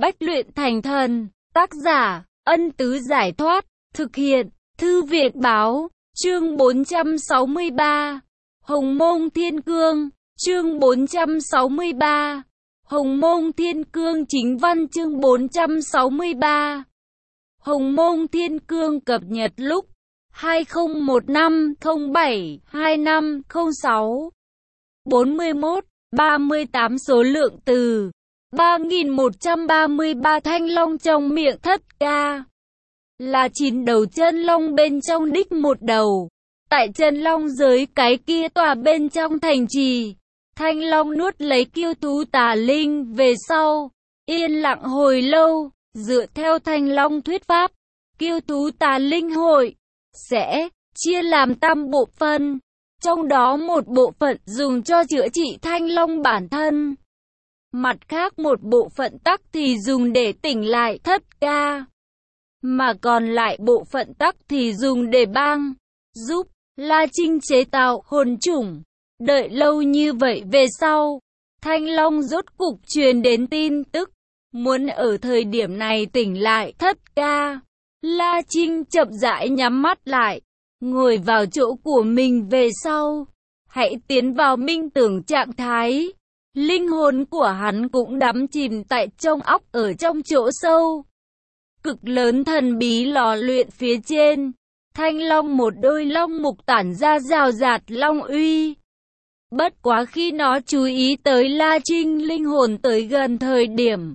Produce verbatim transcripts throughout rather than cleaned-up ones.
Bách luyện thành thần. Tác giả, Ân Tứ Giải Thoát. Thực hiện, Thư Việt Báo. Chương bốn trăm sáu mươi ba. Hồng Mông Thiên Cương. Chương bốn trăm sáu mươi ba. Hồng Mông Thiên Cương chính văn chương bốn trăm sáu mươi ba. Hồng Mông Thiên Cương cập nhật lúc hai không một năm không bảy hai năm không sáu. bốn mươi mốt, ba mươi tám số lượng từ ba nghìn một trăm ba mươi ba thanh long trong miệng Thất Ca. Là chín đầu chân long bên trong đích một đầu. Tại chân long giới cái kia tòa bên trong thành trì. Thanh long nuốt lấy kiêu thú tà linh về sau. Yên lặng hồi lâu, dựa theo thanh long thuyết pháp. Kiêu thú tà linh hội sẽ chia làm tam bộ phận. Trong đó một bộ phận dùng cho chữa trị thanh long bản thân. Mặt khác một bộ phận tắc thì dùng để tỉnh lại Thất Ca. Mà còn lại bộ phận tắc thì dùng để bang, giúp La Trinh chế tạo hồn chủng. Đợi lâu như vậy về sau, Thanh Long rốt cục truyền đến tin tức. Muốn ở thời điểm này tỉnh lại Thất Ca. La Trinh chậm rãi nhắm mắt lại, ngồi vào chỗ của mình về sau. Hãy tiến vào minh tưởng trạng thái. Linh hồn của hắn cũng đắm chìm tại trong óc ở trong chỗ sâu. Cực lớn thần bí lò luyện phía trên. Thanh long một đôi long mục tản ra rào rạt long uy. Bất quá khi nó chú ý tới La Trinh linh hồn tới gần thời điểm.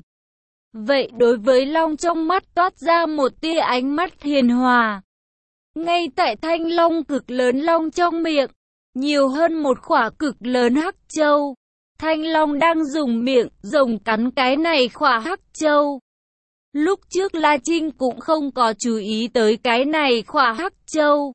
Vậy đối với long trong mắt toát ra một tia ánh mắt hiền hòa. Ngay tại thanh long cực lớn long trong miệng, nhiều hơn một khỏa cực lớn hắc châu. Thanh long đang dùng miệng rồng cắn cái này khỏa hắc châu. Lúc trước La Trinh cũng không có chú ý tới cái này khỏa hắc châu.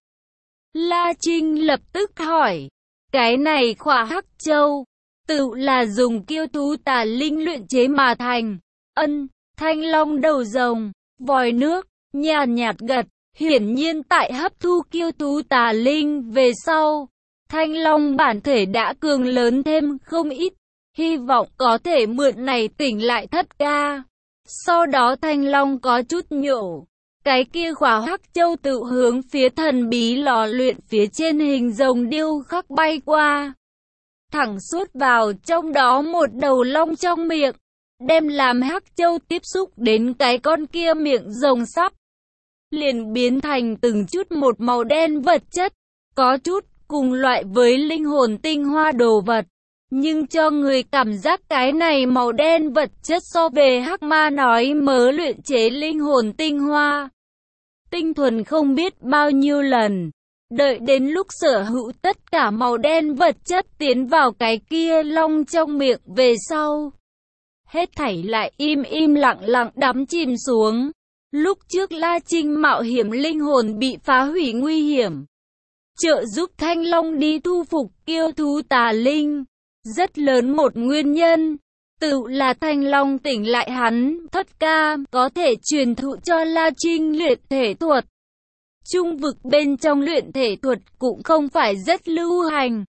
La Trinh lập tức hỏi, cái này khỏa hắc châu, tự là dùng kiêu thú tà linh luyện chế mà thành. Ân, thanh long đầu rồng, vòi nước, nhàn nhạt gật, hiển nhiên tại hấp thu kiêu thú tà linh về sau. Thanh long bản thể đã cường lớn thêm không ít, hy vọng có thể mượn này tỉnh lại Thất Ca. Sau đó thanh long có chút nhổ, cái kia khỏa hắc châu tự hướng phía thần bí lò luyện phía trên hình rồng điêu khắc bay qua. Thẳng suốt vào trong đó một đầu long trong miệng, đem làm hắc châu tiếp xúc đến cái con kia miệng rồng sắp. Liền biến thành từng chút một màu đen vật chất, có chút cùng loại với linh hồn tinh hoa đồ vật. Nhưng cho người cảm giác cái này màu đen vật chất so về hắc ma nói mớ luyện chế linh hồn tinh hoa. Tinh thuần không biết bao nhiêu lần. Đợi đến lúc sở hữu tất cả màu đen vật chất tiến vào cái kia long trong miệng về sau. Hết thảy lại im im lặng lặng đắm chìm xuống. Lúc trước La Trinh mạo hiểm linh hồn bị phá hủy nguy hiểm. Trợ giúp thanh long đi thu phục kiêu thú tà linh. Rất lớn một nguyên nhân, tự là thanh long tỉnh lại hắn, Thất Ca, có thể truyền thụ cho La Trinh luyện thể thuật. Trung vực bên trong luyện thể thuật cũng không phải rất lưu hành.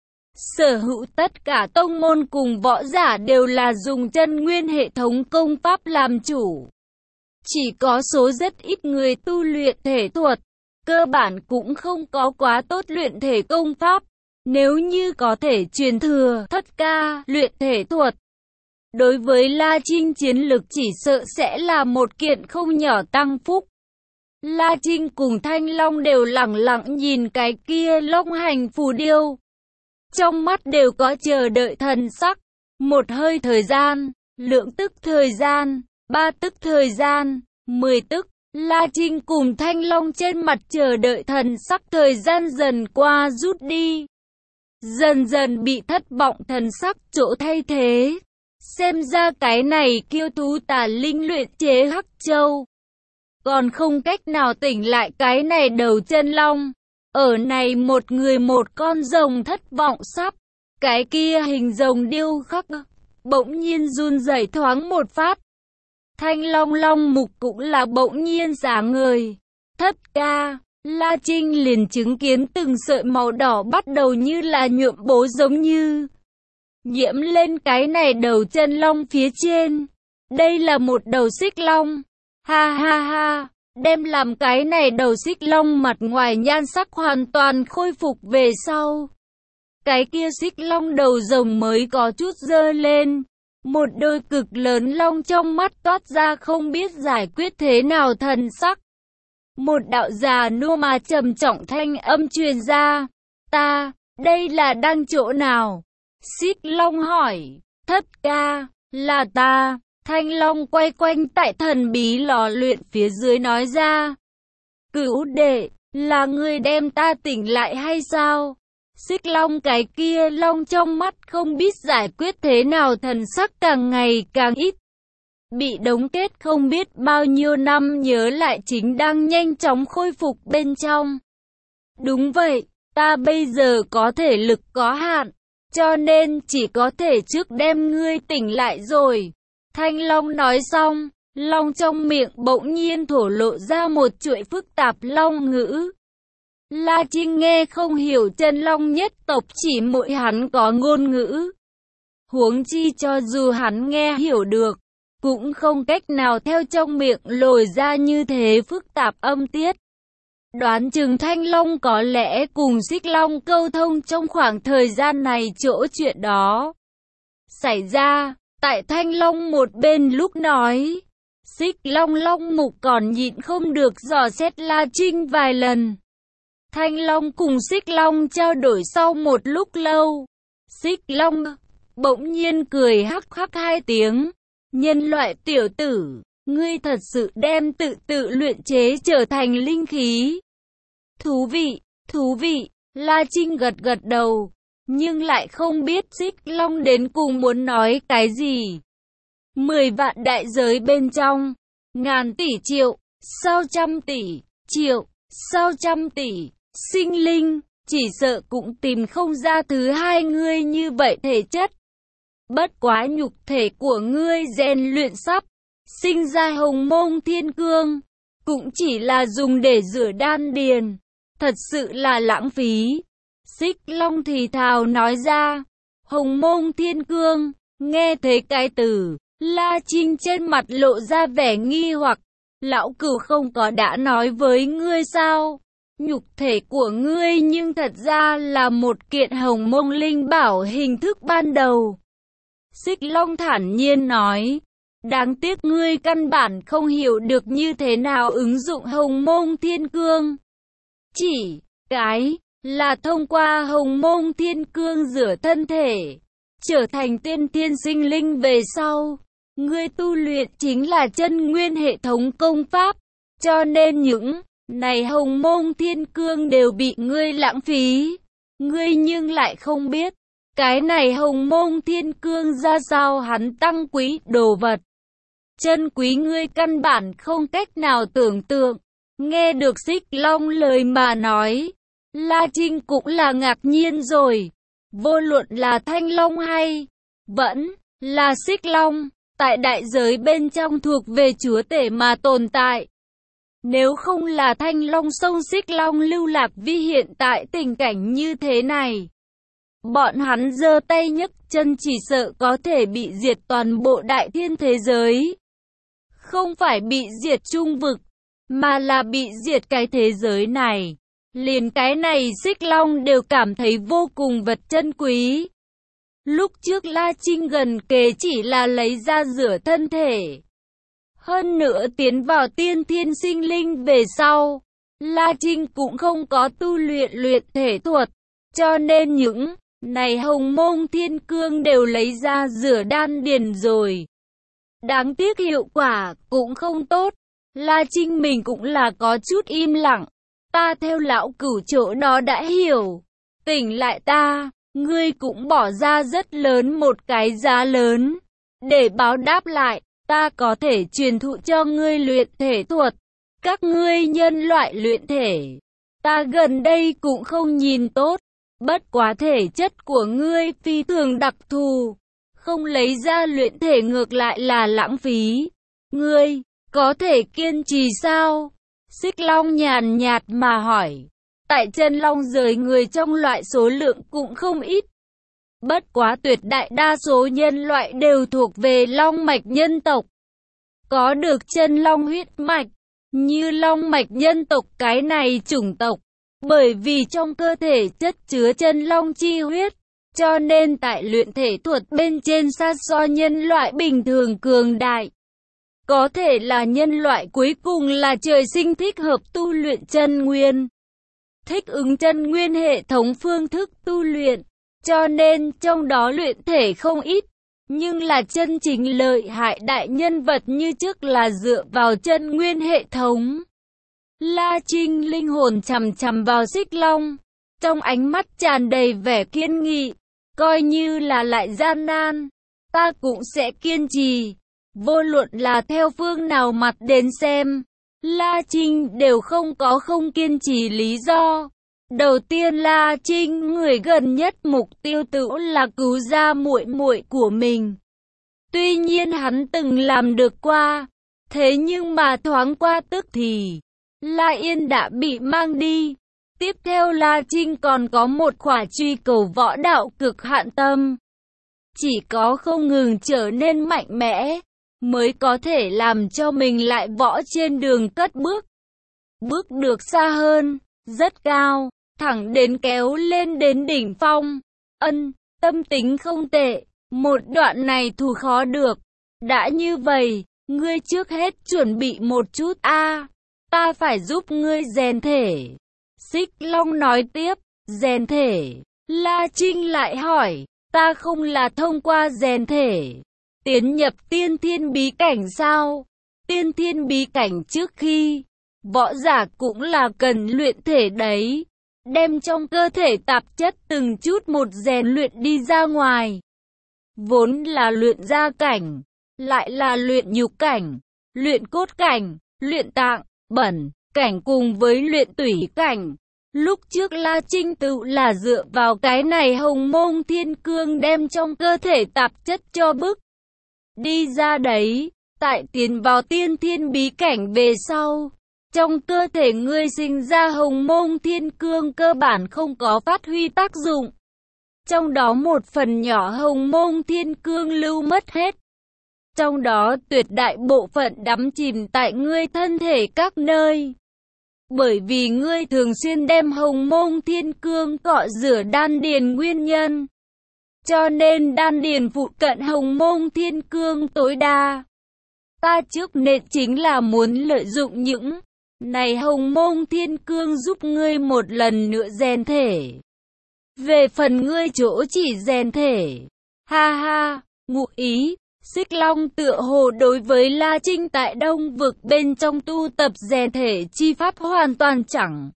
Sở hữu tất cả tông môn cùng võ giả đều là dùng chân nguyên hệ thống công pháp làm chủ. Chỉ có số rất ít người tu luyện thể thuật, cơ bản cũng không có quá tốt luyện thể công pháp. Nếu như có thể truyền thừa Thất Ca luyện thể thuật, đối với La Trinh chiến lực chỉ sợ sẽ là một kiện không nhỏ tăng phúc. La Trinh cùng Thanh Long đều lẳng lặng nhìn cái kia long hành phù điêu. Trong mắt đều có chờ đợi thần sắc. Một hơi thời gian, lượng tức thời gian, ba tức thời gian, mười tức. La Trinh cùng Thanh Long trên mặt chờ đợi thần sắc thời gian dần qua rút đi. Dần dần bị thất vọng thần sắc chỗ thay thế. Xem ra cái này kiêu thú tà linh luyện chế hắc châu. Còn không cách nào tỉnh lại cái này đầu chân long. Ở này một người một con rồng thất vọng sắp. Cái kia hình rồng điêu khắc bỗng nhiên run rẩy thoáng một phát. Thanh long long mục cũng là bỗng nhiên sáng ngời. Thất Ca. La Trinh liền chứng kiến từng sợi màu đỏ bắt đầu như là nhuộm bố giống như nhiễm lên cái này đầu chân long phía trên. Đây là một đầu xích long. Ha ha ha, đem làm cái này đầu xích long mặt ngoài nhan sắc hoàn toàn khôi phục về sau. Cái kia xích long đầu rồng mới có chút dơ lên. Một đôi cực lớn long trong mắt toát ra không biết giải quyết thế nào thần sắc. Một đạo già nua mà trầm trọng thanh âm truyền ra. Ta, đây là đang chỗ nào? Xích long hỏi. Thất ca, là ta. Thanh long quay quanh tại thần bí lò luyện phía dưới nói ra. Cửu đệ, là ngươi đem ta tỉnh lại hay sao? Xích long cái kia long trong mắt không biết giải quyết thế nào thần sắc càng ngày càng ít. Bị đóng kết không biết bao nhiêu năm nhớ lại chính đang nhanh chóng khôi phục bên trong. Đúng vậy, ta bây giờ có thể lực có hạn, cho nên chỉ có thể trước đem ngươi tỉnh lại rồi. Thanh long nói xong, long trong miệng bỗng nhiên thổ lộ ra một chuỗi phức tạp long ngữ. La Trinh nghe không hiểu chân long nhất tộc chỉ mỗi hắn có ngôn ngữ. Huống chi cho dù hắn nghe hiểu được, cũng không cách nào theo trong miệng lồi ra như thế phức tạp âm tiết. Đoán chừng Thanh Long có lẽ cùng Xích Long câu thông trong khoảng thời gian này chỗ chuyện đó xảy ra. Tại Thanh Long một bên lúc nói, Xích Long Long mục còn nhịn không được dò xét La Trinh vài lần. Thanh Long cùng Xích Long trao đổi sau một lúc lâu. Xích Long bỗng nhiên cười hắc hắc hai tiếng. Nhân loại tiểu tử, ngươi thật sự đem tự tự luyện chế trở thành linh khí. Thú vị, thú vị, La Trinh gật gật đầu, nhưng lại không biết Xích Long đến cùng muốn nói cái gì. Mười vạn đại giới bên trong, ngàn tỷ triệu, sao trăm tỷ, triệu, sao trăm tỷ, sinh linh, chỉ sợ cũng tìm không ra thứ hai ngươi như vậy thể chất. Bất quá nhục thể của ngươi rèn luyện sắp sinh ra hồng mông thiên cương, cũng chỉ là dùng để rửa đan điền, thật sự là lãng phí. Xích Long thì thào nói ra, hồng mông thiên cương, nghe thấy cái từ, La Trinh trên mặt lộ ra vẻ nghi hoặc, lão cửu không có đã nói với ngươi sao? Nhục thể của ngươi nhưng thật ra là một kiện hồng mông linh bảo hình thức ban đầu. Xích Long thản nhiên nói, đáng tiếc ngươi căn bản không hiểu được như thế nào ứng dụng hồng mông thiên cương. Chỉ cái là thông qua hồng mông thiên cương rửa thân thể, trở thành tiên thiên sinh linh về sau. Ngươi tu luyện chính là chân nguyên hệ thống công pháp, cho nên những này hồng mông thiên cương đều bị ngươi lãng phí. Ngươi nhưng lại không biết, cái này hồng mông thiên cương ra sao hắn tăng quý đồ vật. Chân quý ngươi căn bản không cách nào tưởng tượng. Nghe được Xích Long lời mà nói, La Trinh cũng là ngạc nhiên rồi. Vô luận là Thanh Long hay vẫn là Xích Long, tại đại giới bên trong thuộc về chúa tể mà tồn tại. Nếu không là Thanh Long sông Xích Long lưu lạc vi hiện tại tình cảnh như thế này, bọn hắn giơ tay nhấc chân chỉ sợ có thể bị diệt toàn bộ đại thiên thế giới. Không phải bị diệt trung vực, mà là bị diệt cái thế giới này. Liền cái này Xích Long đều cảm thấy vô cùng vật chân quý. Lúc trước La Trinh gần kề chỉ là lấy ra rửa thân thể. Hơn nữa tiến vào tiên thiên sinh linh về sau, La Trinh cũng không có tu luyện luyện thể thuật, cho nên những này hồng mông thiên cương đều lấy ra rửa đan điền rồi. Đáng tiếc hiệu quả cũng không tốt. La Trinh mình cũng là có chút im lặng. Ta theo lão cửu chỗ đó đã hiểu. Tỉnh lại ta, ngươi cũng bỏ ra rất lớn một cái giá lớn. Để báo đáp lại, ta có thể truyền thụ cho ngươi luyện thể thuật. Các ngươi nhân loại luyện thể, ta gần đây cũng không nhìn tốt. Bất quá thể chất của ngươi phi thường đặc thù, không lấy ra luyện thể ngược lại là lãng phí. Ngươi có thể kiên trì sao? Xích Long nhàn nhạt mà hỏi. Tại chân long rời người trong loại số lượng cũng không ít. Bất quá tuyệt đại đa số nhân loại đều thuộc về long mạch nhân tộc. có được chân long huyết mạch, như long mạch nhân tộc cái này chủng tộc. Bởi vì trong cơ thể chất chứa chân long chi huyết, cho nên tại luyện thể thuật bên trên xa so nhân loại bình thường cường đại. Có thể là nhân loại cuối cùng là trời sinh thích hợp tu luyện chân nguyên, thích ứng chân nguyên hệ thống phương thức tu luyện, cho nên trong đó luyện thể không ít. Nhưng là chân chính lợi hại đại nhân vật như trước là dựa vào chân nguyên hệ thống. La Trinh linh hồn chằm chằm vào Xích Long, trong ánh mắt tràn đầy vẻ kiên nghị, coi như là lại gian nan, ta cũng sẽ kiên trì, vô luận là theo phương nào mặt đến xem, La Trinh đều không có không kiên trì lý do. Đầu tiên La Trinh người gần nhất mục tiêu tự là cứu ra muội muội của mình. Tuy nhiên hắn từng làm được qua, thế nhưng mà thoáng qua tức thì La Yên đã bị mang đi. Tiếp theo La Trinh còn có một khỏa truy cầu võ đạo cực hạn tâm. Chỉ có không ngừng trở nên mạnh mẽ, mới có thể làm cho mình lại võ trên đường cất bước. Bước được xa hơn, rất cao, thẳng đến kéo lên đến đỉnh phong. Ân, tâm tính không tệ, một đoạn này thù khó được. Đã như vậy, ngươi trước hết chuẩn bị một chút a, ta phải giúp ngươi rèn thể. Xích Long nói tiếp, rèn thể. La Trinh lại hỏi, ta không là thông qua rèn thể tiến nhập tiên thiên bí cảnh sao? Tiên thiên bí cảnh trước khi, võ giả cũng là cần luyện thể đấy. Đem trong cơ thể tạp chất từng chút một rèn luyện đi ra ngoài. Vốn là luyện da cảnh, lại là luyện nhục cảnh, luyện cốt cảnh, luyện tạng, bẩn, cảnh cùng với luyện tủy cảnh. Lúc trước La Trinh tự là dựa vào cái này hồng mông thiên cương đem trong cơ thể tạp chất cho bức đi ra đấy. Tại tiến vào tiên thiên bí cảnh về sau, trong cơ thể ngươi sinh ra hồng mông thiên cương cơ bản không có phát huy tác dụng. Trong đó một phần nhỏ hồng mông thiên cương lưu mất hết. Trong đó tuyệt đại bộ phận đắm chìm tại ngươi thân thể các nơi. Bởi vì ngươi thường xuyên đem hồng mông thiên cương cọ rửa đan điền nguyên nhân. Cho nên đan điền phụ cận hồng mông thiên cương tối đa. Ta trước nện chính là muốn lợi dụng những này hồng mông thiên cương giúp ngươi một lần nữa rèn thể. Về phần ngươi chỗ chỉ rèn thể, ha ha, ngụ ý, Xích Long tựa hồ đối với La Trinh tại Đông vực bên trong tu tập rèn thể chi pháp hoàn toàn chẳng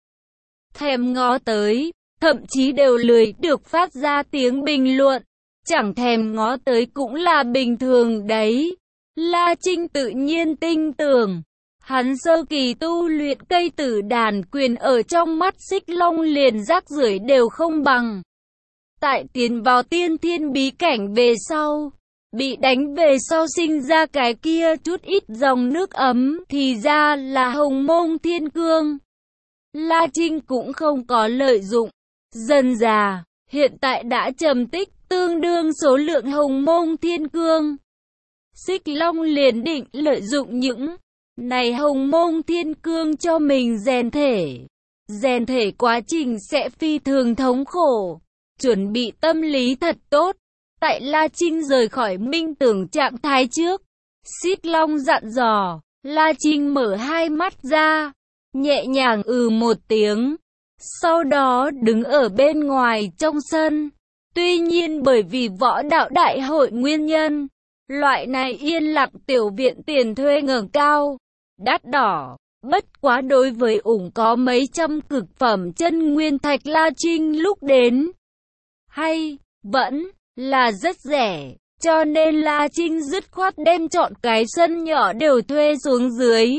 thèm ngó tới, thậm chí đều lười được phát ra tiếng bình luận, chẳng thèm ngó tới cũng là bình thường đấy. La Trinh tự nhiên tin tưởng, hắn sơ kỳ tu luyện cây tử đàn quyền ở trong mắt Xích Long liền rác rưởi đều không bằng. Tại tiến vào tiên thiên bí cảnh về sau, bị đánh về sau sinh ra cái kia chút ít dòng nước ấm thì ra là hồng mông thiên cương. La Trinh cũng không có lợi dụng. Dần dà, hiện tại đã trầm tích tương đương số lượng hồng mông thiên cương. Xích Long liền định lợi dụng những này hồng mông thiên cương cho mình rèn thể. Rèn thể quá trình sẽ phi thường thống khổ. Chuẩn bị tâm lý thật tốt. Tại La Trinh rời khỏi minh tưởng trạng thái trước, Xích Long dặn dò. La Trinh mở hai mắt ra, nhẹ nhàng ừ một tiếng. Sau đó đứng ở bên ngoài trong sân. Tuy nhiên bởi vì võ đạo đại hội nguyên nhân, loại này yên lặng tiểu viện tiền thuê ngẩng cao, đắt đỏ. Bất quá đối với ủng có mấy trăm cực phẩm chân nguyên thạch La Trinh lúc đến, hay vẫn là rất rẻ, cho nên La Trinh dứt khoát đem chọn cái sân nhỏ đều thuê xuống dưới.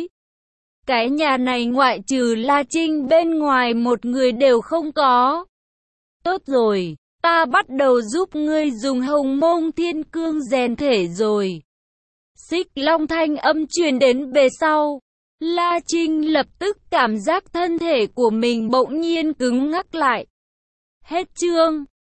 Cái nhà này ngoại trừ La Trinh bên ngoài một người đều không có. Tốt rồi, ta bắt đầu giúp ngươi dùng hồng mông thiên cương rèn thể rồi. Xích Long thanh âm truyền đến về sau. La Trinh lập tức cảm giác thân thể của mình bỗng nhiên cứng ngắc lại. Hết chương.